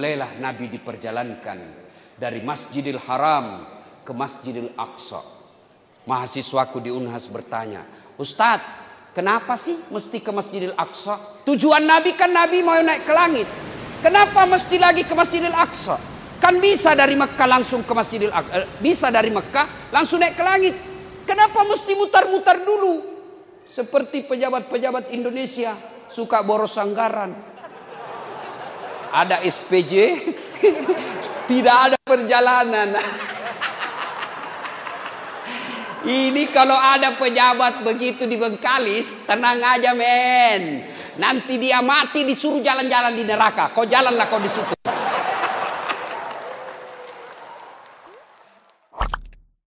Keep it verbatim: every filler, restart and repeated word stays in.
mulailah Nabi diperjalankan dari Masjidil Haram ke Masjidil Aqsa. Mahasiswaku di Unhas bertanya, Ustadz, kenapa sih mesti ke Masjidil Aqsa? Tujuan Nabi kan Nabi mau naik ke langit. Kenapa mesti lagi ke Masjidil Aqsa? Kan bisa dari Mekah langsung ke Masjidil Aqsa, bisa dari Mekah langsung naik ke langit. Kenapa mesti mutar-mutar dulu? Seperti pejabat-pejabat Indonesia suka boros anggaran. Ada S P J, tidak ada perjalanan. Ini kalau ada pejabat begitu di Bengkalis, tenang aja men. Nanti dia mati disuruh jalan-jalan di neraka. Kau jalanlah kau di situ.